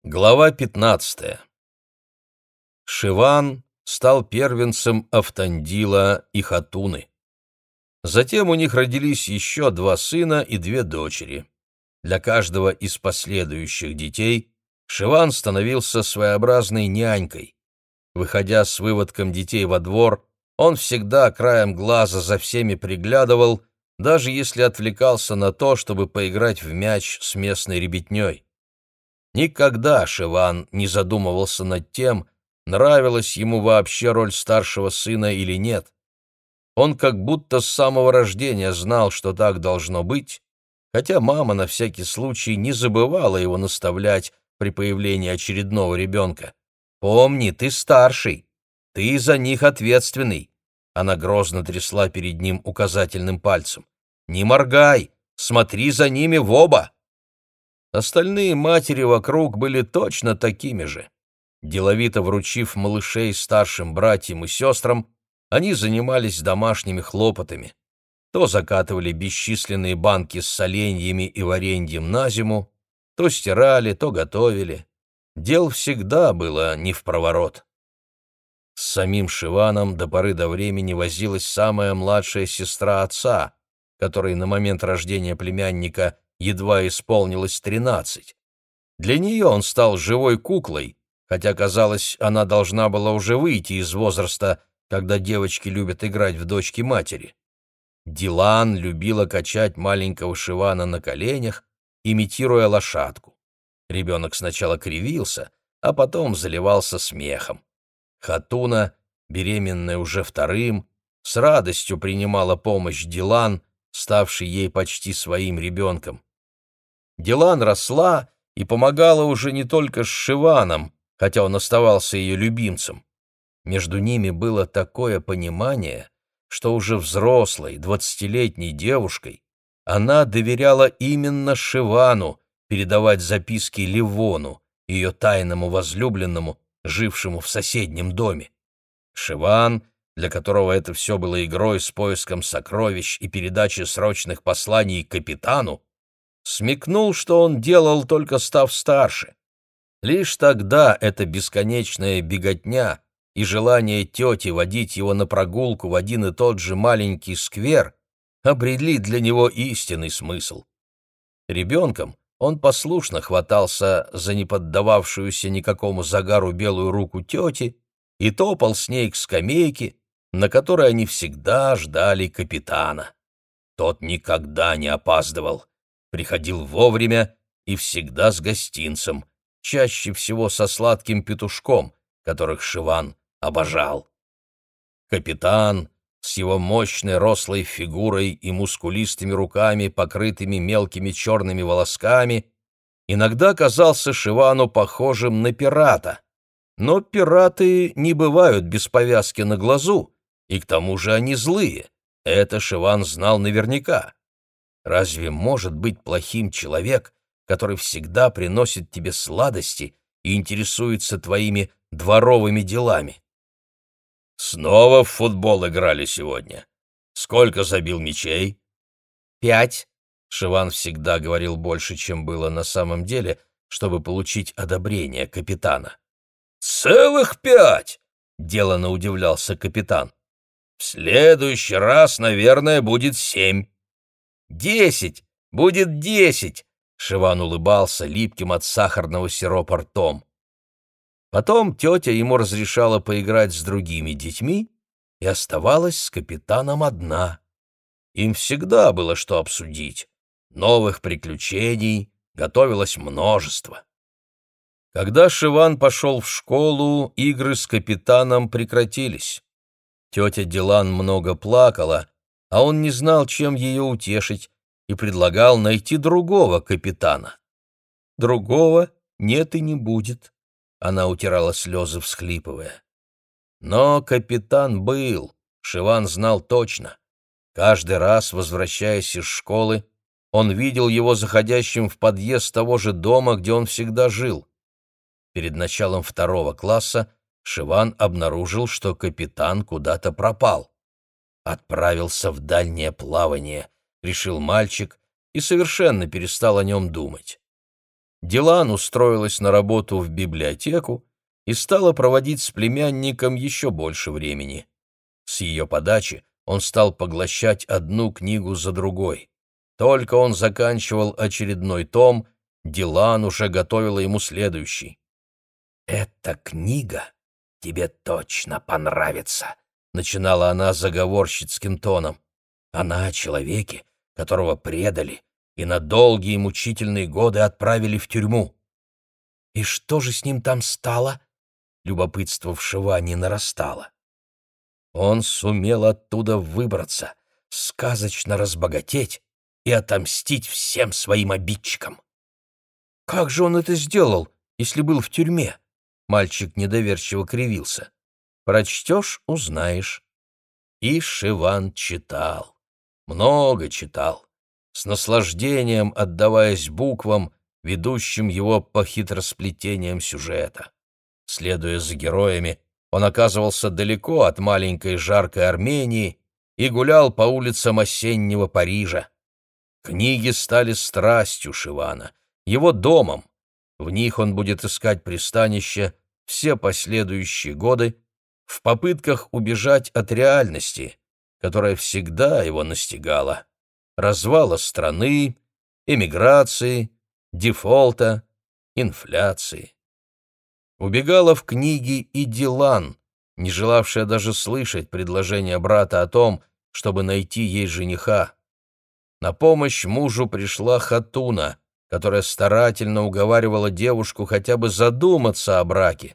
Глава 15. Шиван стал первенцем Автандила и Хатуны. Затем у них родились еще 2 сына и 2 дочери. Для каждого из последующих детей Шиван становился своеобразной нянькой. Выходя с выводком детей во двор, он всегда краем глаза за всеми приглядывал, даже если отвлекался на то, чтобы поиграть в мяч с местной ребятней. Никогда Шиван не задумывался над тем, нравилась ему вообще роль старшего сына или нет. Он как будто с самого рождения знал, что так должно быть, хотя мама на всякий случай не забывала его наставлять при появлении очередного ребенка. «Помни, ты старший, ты за них ответственный», — она грозно трясла перед ним указательным пальцем. «Не моргай, смотри за ними в оба». Остальные матери вокруг были точно такими же. Деловито вручив малышей старшим братьям и сестрам, они занимались домашними хлопотами. То закатывали бесчисленные банки с соленьями и вареньем на зиму, то стирали, то готовили. Дел всегда было невпроворот. С самим Шиваном до поры до времени возилась самая младшая сестра отца, которой на момент рождения племянника едва исполнилось 13. Для нее он стал живой куклой, хотя, казалось, она должна была уже выйти из возраста, когда девочки любят играть в дочки матери. Дилан любила качать маленького Шивана на коленях, имитируя лошадку. Ребенок сначала кривился, а потом заливался смехом. Хатуна, беременная уже 2-м, с радостью принимала помощь Дилан, ставшей ей почти своим ребенком. Дилан росла и помогала уже не только с Шиваном, хотя он оставался ее любимцем. Между ними было такое понимание, что уже взрослой, 20-летней девушкой она доверяла именно Шивану передавать записки Ливону, ее тайному возлюбленному, жившему в соседнем доме. Шиван, для которого это все было игрой с поиском сокровищ и передачей срочных посланий капитану, смекнул, что он делал, только став старше. Лишь тогда эта бесконечная беготня и желание тети водить его на прогулку в один и тот же маленький сквер обрели для него истинный смысл. Ребенком он послушно хватался за неподдававшуюся никакому загару белую руку тети и топал с ней к скамейке, на которой они всегда ждали капитана. Тот никогда не опаздывал, приходил вовремя и всегда с гостинцем, чаще всего со сладким петушком, которых Шиван обожал. Капитан с его мощной рослой фигурой и мускулистыми руками, покрытыми мелкими черными волосками, иногда казался Шивану похожим на пирата. Но пираты не бывают без повязки на глазу, и к тому же они злые. Это Шиван знал наверняка. Разве может быть плохим человек, который всегда приносит тебе сладости и интересуется твоими дворовыми делами? Снова в футбол играли сегодня. Сколько забил мячей? 5. Шиван всегда говорил больше, чем было на самом деле, чтобы получить одобрение капитана. Целых 5! Делано удивлялся капитан. В следующий раз, наверное, будет 7. 10! Будет 10! Шиван улыбался липким от сахарного сиропа ртом. Потом тетя ему разрешала поиграть с другими детьми и оставалась с капитаном одна. Им всегда было что обсудить. Новых приключений готовилось множество. Когда Шиван пошел в школу, игры с капитаном прекратились. Тетя Дилан много плакала, а он не знал, чем ее утешить, и предлагал найти другого капитана. Другого нет и не будет. Она утирала слезы, всхлипывая. Но капитан был, Шиван знал точно. Каждый раз, возвращаясь из школы, он видел его заходящим в подъезд того же дома, где он всегда жил. Перед началом 2 класса Шиван обнаружил, что капитан куда-то пропал. «Отправился в дальнее плавание», — решил мальчик и совершенно перестал о нем думать. Дилан устроилась на работу в библиотеку и стала проводить с племянником еще больше времени. С ее подачи он стал поглощать одну книгу за другой. Только он заканчивал очередной том, Дилан уже готовила ему следующий. «Эта книга тебе точно понравится», — начинала она заговорщицким тоном. «Она о человеке, которого предали и на долгие мучительные годы отправили в тюрьму». «И что же с ним там стало?» Любопытство в Шиване нарастало. Он сумел оттуда выбраться, сказочно разбогатеть и отомстить всем своим обидчикам. «Как же он это сделал, если был в тюрьме?» Мальчик недоверчиво кривился. «Прочтешь — узнаешь». И Шиван читал. Много читал, с наслаждением отдаваясь буквам, ведущим его по хитросплетениям сюжета. Следуя за героями, он оказывался далеко от маленькой жаркой Армении и гулял по улицам осеннего Парижа. Книги стали страстью Шивана, его домом. В них он будет искать пристанище все последующие годы в попытках убежать от реальности, которая всегда его настигала: развала страны, эмиграции, дефолта, инфляции. Убегала в книги и Дилан, не желавшая даже слышать предложение брата о том, чтобы найти ей жениха. На помощь мужу пришла Хатуна, которая старательно уговаривала девушку хотя бы задуматься о браке.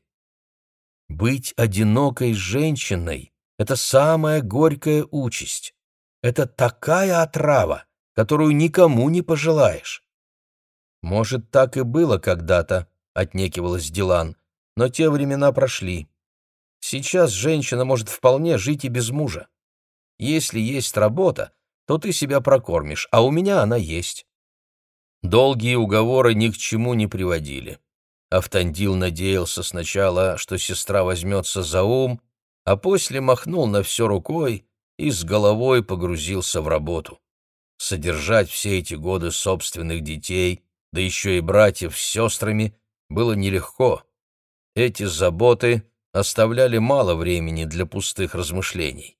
Быть одинокой женщиной — это самая горькая участь. Это такая отрава, которую никому не пожелаешь. «Может, так и было когда-то», — отнекивалась Дилан, — «но те времена прошли. Сейчас женщина может вполне жить и без мужа. Если есть работа, то ты себя прокормишь, а у меня она есть». Долгие уговоры ни к чему не приводили. Автандил надеялся сначала, что сестра возьмется за ум, а после махнул на все рукой и с головой погрузился в работу. Содержать все эти годы собственных детей, да еще и братьев с сестрами, было нелегко. Эти заботы оставляли мало времени для пустых размышлений.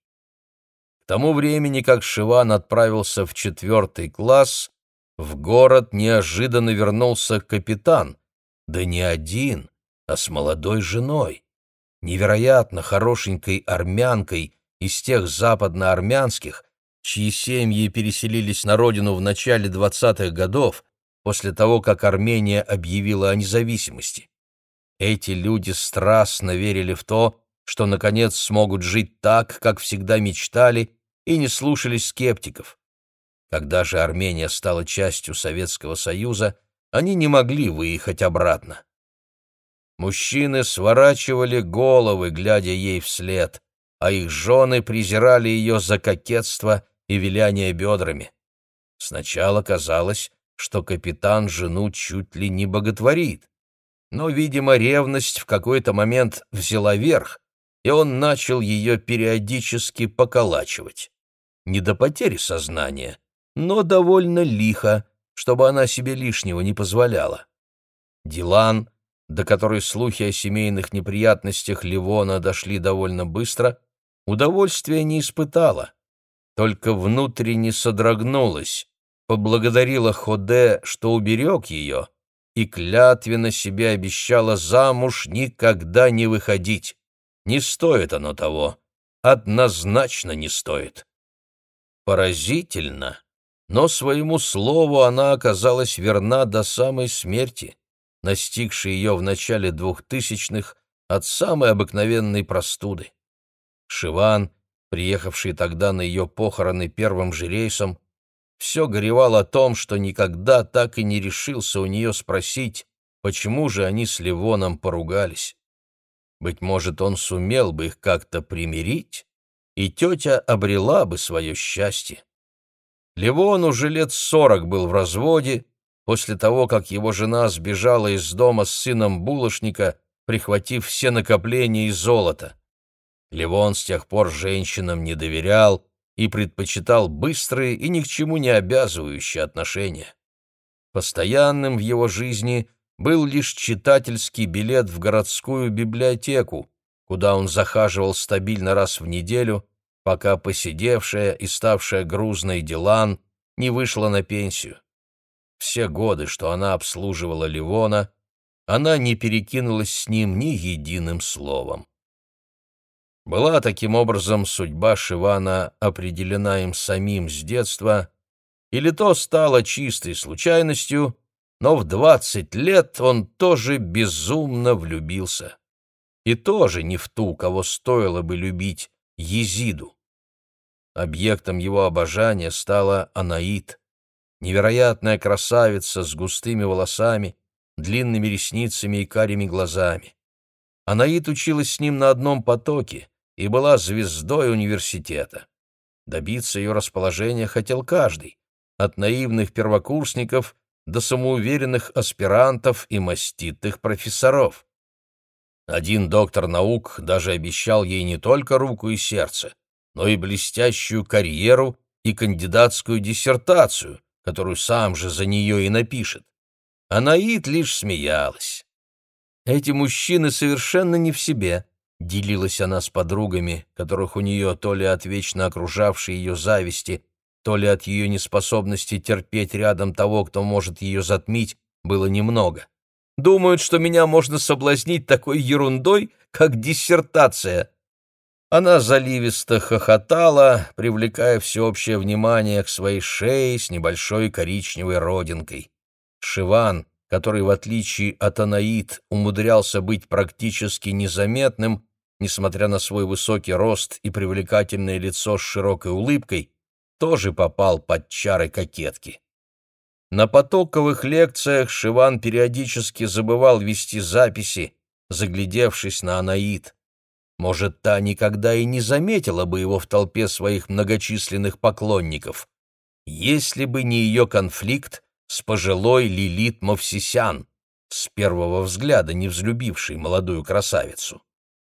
К тому времени, как Шиван отправился в 4 класс, в город неожиданно вернулся капитан, да не один, а с молодой женой, невероятно хорошенькой армянкой из тех западноармянских, чьи семьи переселились на родину в начале 20-х годов, после того, как Армения объявила о независимости. Эти люди страстно верили в то, что, наконец, смогут жить так, как всегда мечтали, и не слушались скептиков. Когда же Армения стала частью Советского Союза, они не могли выехать обратно. Мужчины сворачивали головы, глядя ей вслед, а их жены презирали ее за кокетство и виляние бедрами. Сначала казалось, что капитан жену чуть ли не боготворит, но, видимо, ревность в какой-то момент взяла верх, и он начал ее периодически поколачивать. Не до потери сознания, но довольно лихо, чтобы она себе лишнего не позволяла. Дилан, до которой слухи о семейных неприятностях Ливона дошли довольно быстро, удовольствия не испытала, только внутренне содрогнулась, поблагодарила Ходе, что уберег ее, и клятвенно себе обещала замуж никогда не выходить. Не стоит оно того, однозначно не стоит. Поразительно, но своему слову она оказалась верна до самой смерти, настигшей ее в начале 2000-х от самой обыкновенной простуды. Шиван, приехавший тогда на ее похороны первым же рейсом, все горевал о том, что никогда так и не решился у нее спросить, почему же они с Ливоном поругались. Быть может, он сумел бы их как-то примирить, и тетя обрела бы свое счастье. Ливон уже лет 40 был в разводе, после того, как его жена сбежала из дома с сыном булочника, прихватив все накопления и золото. Ливон с тех пор женщинам не доверял и предпочитал быстрые и ни к чему не обязывающие отношения. Постоянным в его жизни был лишь читательский билет в городскую библиотеку, куда он захаживал стабильно раз в неделю, пока поседевшая и ставшая грузной Дилан не вышла на пенсию. Все годы, что она обслуживала Ливона, она не перекинулась с ним ни единым словом. Была таким образом судьба Шивана определена им самим с детства, или то стало чистой случайностью, но в 20 лет он тоже безумно влюбился. И тоже не в ту, кого стоило бы любить, Езиду. Объектом его обожания стала Анаит, невероятная красавица с густыми волосами, длинными ресницами и карими глазами. Анаит училась с ним на одном потоке и была звездой университета. Добиться ее расположения хотел каждый, от наивных первокурсников до самоуверенных аспирантов и маститых профессоров. Один доктор наук даже обещал ей не только руку и сердце, но и блестящую карьеру и кандидатскую диссертацию, которую сам же за нее и напишет. Анаит лишь смеялась. «Эти мужчины совершенно не в себе», — делилась она с подругами, которых у нее то ли от вечно окружавшей ее зависти, то ли от ее неспособности терпеть рядом того, кто может ее затмить, было немного. «Думают, что меня можно соблазнить такой ерундой, как диссертация». Она заливисто хохотала, привлекая всеобщее внимание к своей шее с небольшой коричневой родинкой. Шиван, который, в отличие от Анаит, умудрялся быть практически незаметным, несмотря на свой высокий рост и привлекательное лицо с широкой улыбкой, тоже попал под чары кокетки. На потоковых лекциях Шиван периодически забывал вести записи, заглядевшись на Анаит. Может, та никогда и не заметила бы его в толпе своих многочисленных поклонников, если бы не ее конфликт с пожилой Лилит Мовсисян, с первого взгляда не взлюбившей молодую красавицу.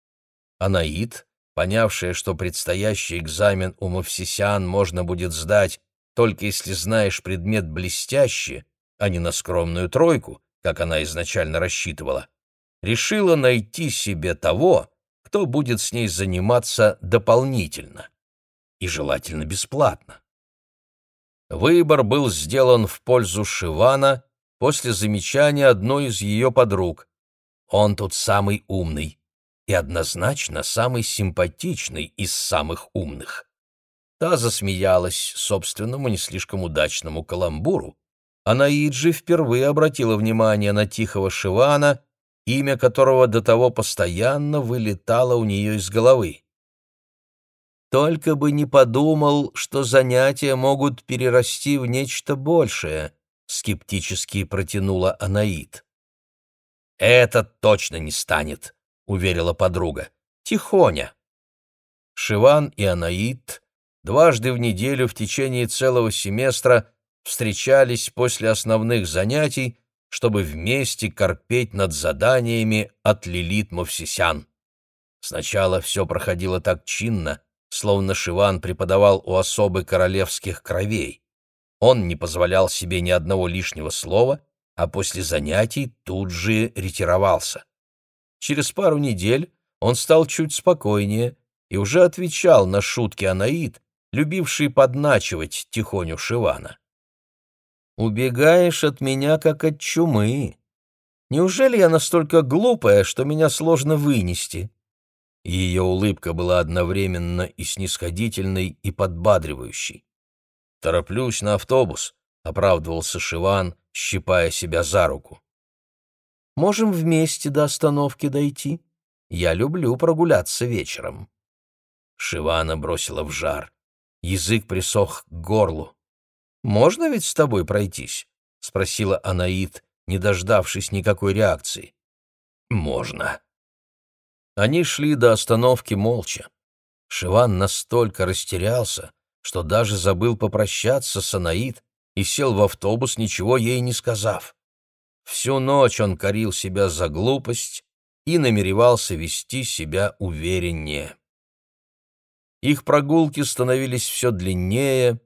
Анаит, понявшая, что предстоящий экзамен у Мовсисян можно будет сдать только если знаешь предмет блестяще, а не на скромную тройку, как она изначально рассчитывала, решила найти себе того, кто будет с ней заниматься дополнительно и желательно бесплатно. Выбор был сделан в пользу Шивана после замечания одной из ее подруг. Он тут самый умный и однозначно самый симпатичный из самых умных. Та засмеялась собственному не слишком удачному каламбуру. Анаит же впервые обратила внимание на тихого Шивана, имя которого до того постоянно вылетало у нее из головы. «Только бы не подумал, что занятия могут перерасти в нечто большее», — скептически протянула Анаит. «Это точно не станет», — уверила подруга. «Тихоня». Шиван и Анаит дважды в неделю в течение целого семестра встречались после основных занятий, чтобы вместе корпеть над заданиями от Лилит Мовсисян. Сначала все проходило так чинно, словно Шиван преподавал у особы королевских кровей. Он не позволял себе ни одного лишнего слова, а после занятий тут же ретировался. Через пару недель он стал чуть спокойнее и уже отвечал на шутки Анаит, любивший подначивать тихоню Шивана. «Убегаешь от меня, как от чумы. Неужели я настолько глупая, что меня сложно вынести?» Ее улыбка была одновременно и снисходительной, и подбадривающей. «Тороплюсь на автобус», — оправдывался Шиван, щипая себя за руку. «Можем вместе до остановки дойти. Я люблю прогуляться вечером». Шивана бросила в жар. Язык присох к горлу. «Можно ведь с тобой пройтись?» — спросила Анаит, не дождавшись никакой реакции. «Можно». Они шли до остановки молча. Шиван настолько растерялся, что даже забыл попрощаться с Анаит и сел в автобус, ничего ей не сказав. Всю ночь он корил себя за глупость и намеревался вести себя увереннее. Их прогулки становились все длиннее,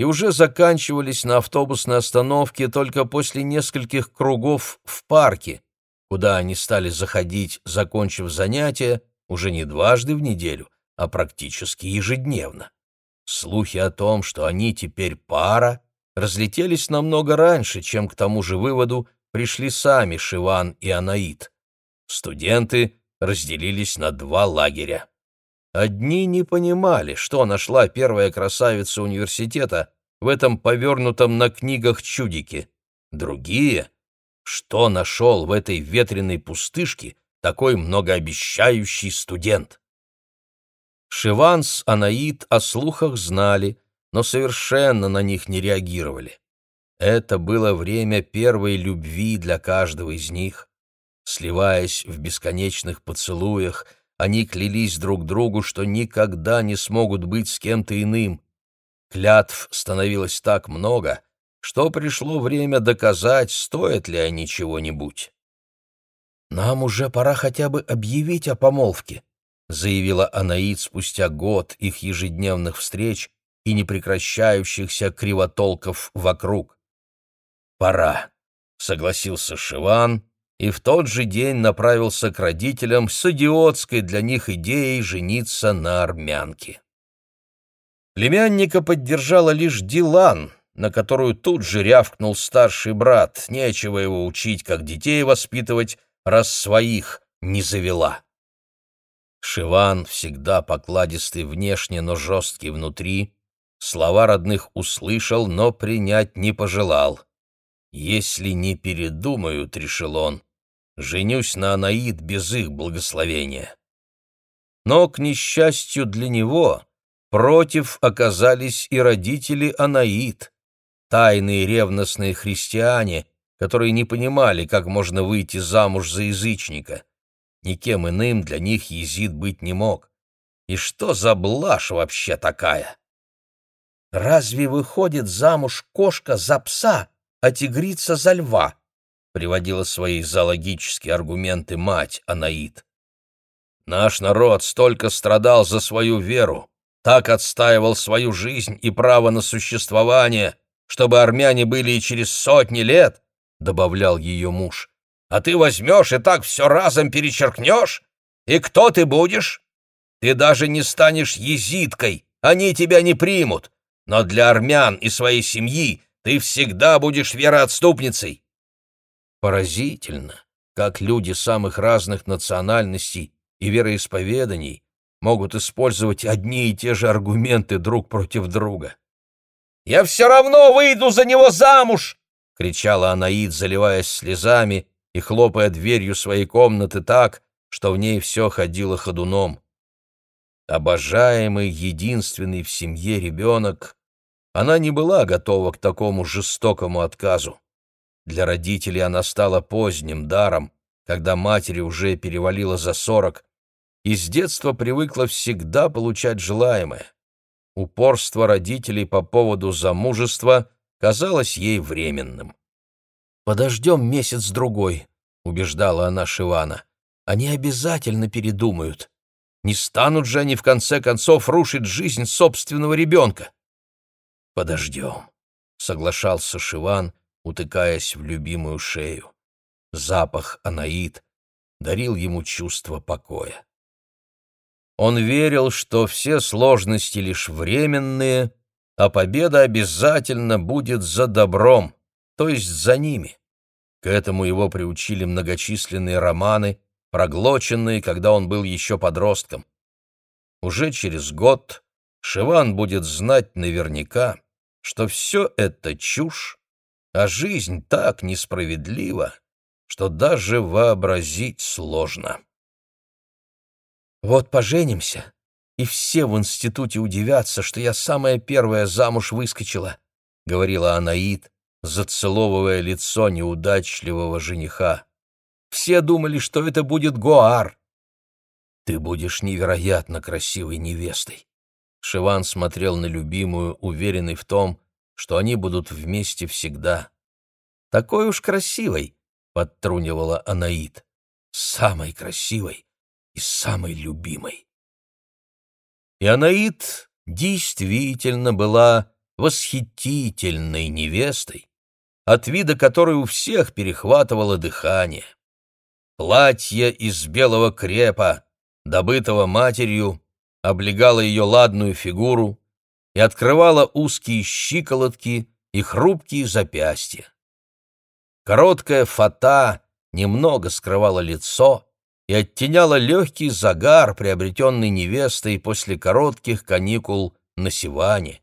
и уже заканчивались на автобусной остановке только после нескольких кругов в парке, куда они стали заходить, закончив занятия, уже не дважды в неделю, а практически ежедневно. Слухи о том, что они теперь пара, разлетелись намного раньше, чем к тому же выводу пришли сами Шиван и Анаит. Студенты разделились на два лагеря. Одни не понимали, что нашла первая красавица университета в этом повернутом на книгах чудике. Другие — что нашел в этой ветреной пустышке такой многообещающий студент. Шиван с Анаит о слухах знали, но совершенно на них не реагировали. Это было время первой любви для каждого из них. Сливаясь в бесконечных поцелуях, они клялись друг другу, что никогда не смогут быть с кем-то иным. Клятв становилось так много, что пришло время доказать, стоят ли они чего-нибудь. «Нам уже пора хотя бы объявить о помолвке», заявила Анаит спустя год их ежедневных встреч и непрекращающихся кривотолков вокруг. «Пора», — согласился Шиван, и в тот же день направился к родителям с идиотской для них идеей жениться на армянке. Племянника поддержала лишь Дилан, на которую тут же рявкнул старший брат, нечего его учить, как детей воспитывать, раз своих не завела. Шиван, всегда покладистый внешне, но жесткий внутри, слова родных услышал, но принять не пожелал. «Если не передумают, — решил он, — женюсь на Анаит без их благословения». Но, к несчастью для него, против оказались и родители Анаит, тайные ревностные христиане, которые не понимали, как можно выйти замуж за язычника. Никем иным для них Езид быть не мог. И что за блажь вообще такая? «Разве выходит замуж кошка за пса, а тигрица за льва?» приводила свои зоологические аргументы мать Анаит. «Наш народ столько страдал за свою веру, так отстаивал свою жизнь и право на существование, чтобы армяне были и через сотни лет», — добавлял ее муж. «А ты возьмешь и так все разом перечеркнешь? И кто ты будешь? Ты даже не станешь езидкой, они тебя не примут, но для армян и своей семьи ты всегда будешь вероотступницей». Поразительно, как люди самых разных национальностей и вероисповеданий могут использовать одни и те же аргументы друг против друга. «Я все равно выйду за него замуж!» — кричала Анаит, заливаясь слезами и хлопая дверью своей комнаты так, что в ней все ходило ходуном. Обожаемый, единственный в семье ребенок, она не была готова к такому жестокому отказу. Для родителей она стала поздним даром, когда матери уже перевалило за 40, и с детства привыкла всегда получать желаемое. Упорство родителей по поводу замужества казалось ей временным. «Подождем месяц-другой», — убеждала она Шивана. «Они обязательно передумают. Не станут же они в конце концов рушить жизнь собственного ребенка». «Подождем», — соглашался Шиван, утыкаясь в любимую шею. Запах Анаит дарил ему чувство покоя. Он верил, что все сложности лишь временные, а победа обязательно будет за добром, то есть за ними. К этому его приучили многочисленные романы, проглоченные, когда он был еще подростком. Уже через год Шиван будет знать наверняка, что все это чушь, а жизнь так несправедлива, что даже вообразить сложно. «Вот поженимся, и все в институте удивятся, что я самая первая замуж выскочила», — говорила Анаит, зацеловывая лицо неудачливого жениха. «Все думали, что это будет Гоар». «Ты будешь невероятно красивой невестой». Шиван смотрел на любимую, уверенный в том, что они будут вместе всегда. «Такой уж красивой», — подтрунивала Анаит, — «самой красивой и самой любимой». И Анаит действительно была восхитительной невестой, от вида которой у всех перехватывало дыхание. Платье из белого крепа, добытого матерью, облегало ее ладную фигуру и открывало узкие щиколотки и хрупкие запястья. Короткая фата немного скрывала лицо и оттеняла легкий загар, приобретенный невестой после коротких каникул на Сиване.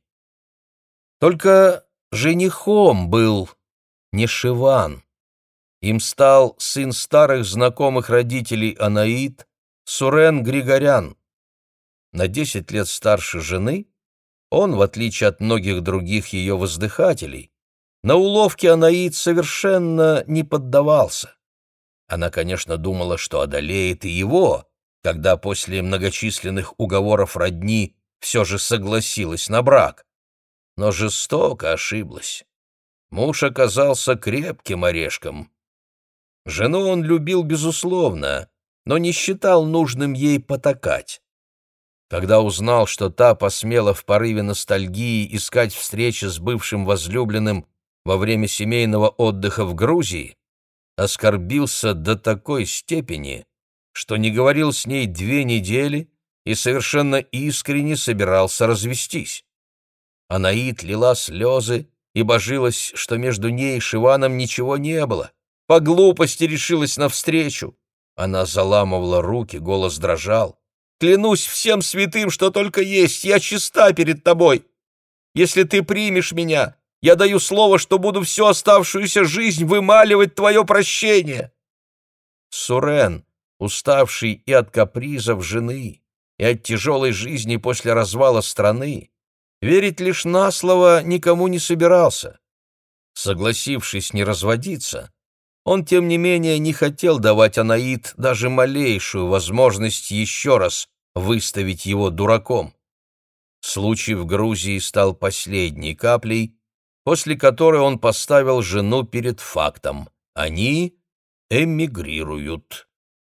Только женихом был не Шиван. Им стал сын старых знакомых родителей Анаит, Сурен Григорян. На 10 лет старше жены, он, в отличие от многих других ее воздыхателей, на уловки Анаит совершенно не поддавался. Она, конечно, думала, что одолеет и его, когда после многочисленных уговоров родни все же согласилась на брак. Но жестоко ошиблась. Муж оказался крепким орешком. Жену он любил безусловно, но не считал нужным ей потакать. Когда узнал, что та посмела в порыве ностальгии искать встречи с бывшим возлюбленным во время семейного отдыха в Грузии, оскорбился до такой степени, что не говорил с ней 2 недели и совершенно искренне собирался развестись. Анаит лила слезы и божилась, что между ней и Шиваном ничего не было. По глупости решилась навстречу. Она заламывала руки, голос дрожал. «Клянусь всем святым, что только есть, я чиста перед тобой. Если ты примешь меня, я даю слово, что буду всю оставшуюся жизнь вымаливать твое прощение». Сурен, уставший и от капризов жены, и от тяжелой жизни после развала страны, верить лишь на слово никому не собирался. Согласившись не разводиться, он, тем не менее, не хотел давать Анаит даже малейшую возможность еще раз выставить его дураком. Случай в Грузии стал последней каплей, после которой он поставил жену перед фактом: они эмигрируют.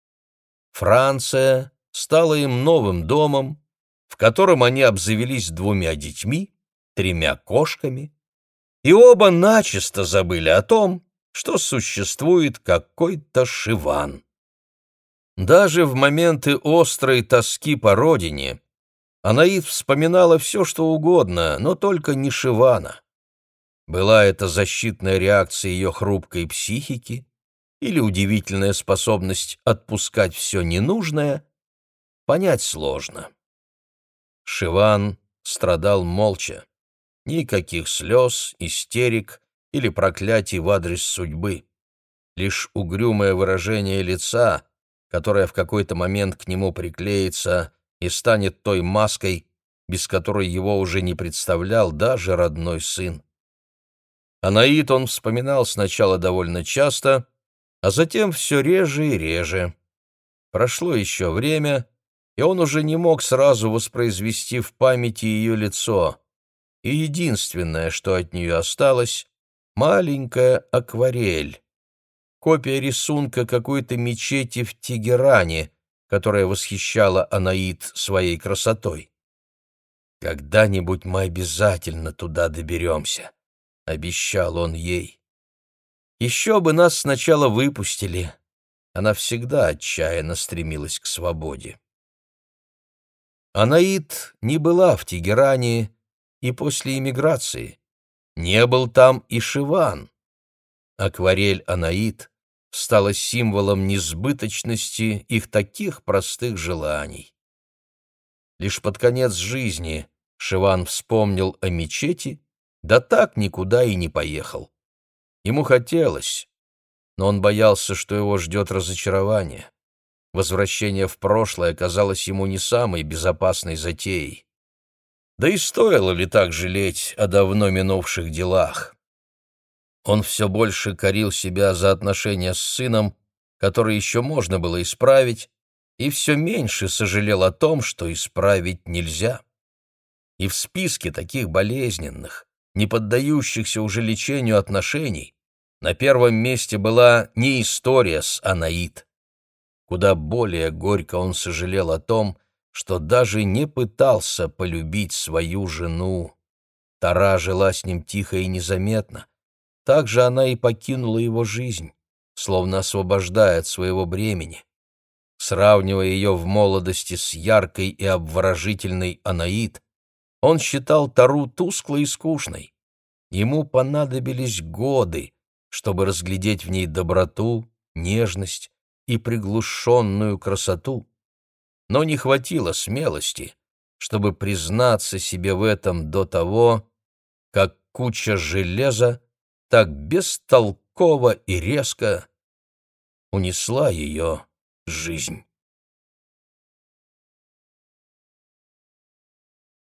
Франция стала им новым домом, в котором они обзавелись 2 детьми, 3 кошками, и оба начисто забыли о том, что существует какой-то Шиван. Даже в моменты острой тоски по родине Анаит вспоминала все, что угодно, но только не Шивана. Была это защитная реакция ее хрупкой психики или удивительная способность отпускать все ненужное, понять сложно. Шиван страдал молча. Никаких слез, истерик или проклятий в адрес судьбы. Лишь угрюмое выражение лица, которое в какой-то момент к нему приклеится и станет той маской, без которой его уже не представлял даже родной сын. Анаит он вспоминал сначала довольно часто, а затем все реже и реже. Прошло еще время, и он уже не мог сразу воспроизвести в памяти ее лицо, и единственное, что от нее осталось — маленькая акварель, копия рисунка какой-то мечети в Тегеране, которая восхищала Анаит своей красотой. «Когда-нибудь мы обязательно туда доберемся», — обещал он ей. «Еще бы нас сначала выпустили». Она всегда отчаянно стремилась к свободе. Анаит не была в Тегеране и после эмиграции. Не был там и Шиван. Акварель Анаит стала символом несбыточности их таких простых желаний. Лишь под конец жизни Шиван вспомнил о мечети, да так никуда и не поехал. Ему хотелось, но он боялся, что его ждет разочарование. Возвращение в прошлое казалось ему не самой безопасной затеей. Да и стоило ли так жалеть о давно минувших делах? Он все больше корил себя за отношения с сыном, которые еще можно было исправить, и все меньше сожалел о том, что исправить нельзя. И в списке таких болезненных, не поддающихся уже лечению отношений, на первом месте была не история с Анаит. Куда более горько он сожалел о том, что даже не пытался полюбить свою жену. Тара жила с ним тихо и незаметно. Так же она и покинула его жизнь, словно освобождая от своего бремени. Сравнивая ее в молодости с яркой и обворожительной Анаит, он считал Тару тусклой и скучной. Ему понадобились годы, чтобы разглядеть в ней доброту, нежность и приглушенную красоту, но не хватило смелости, чтобы признаться себе в этом до того, как куча железа так бестолково и резко унесла ее жизнь.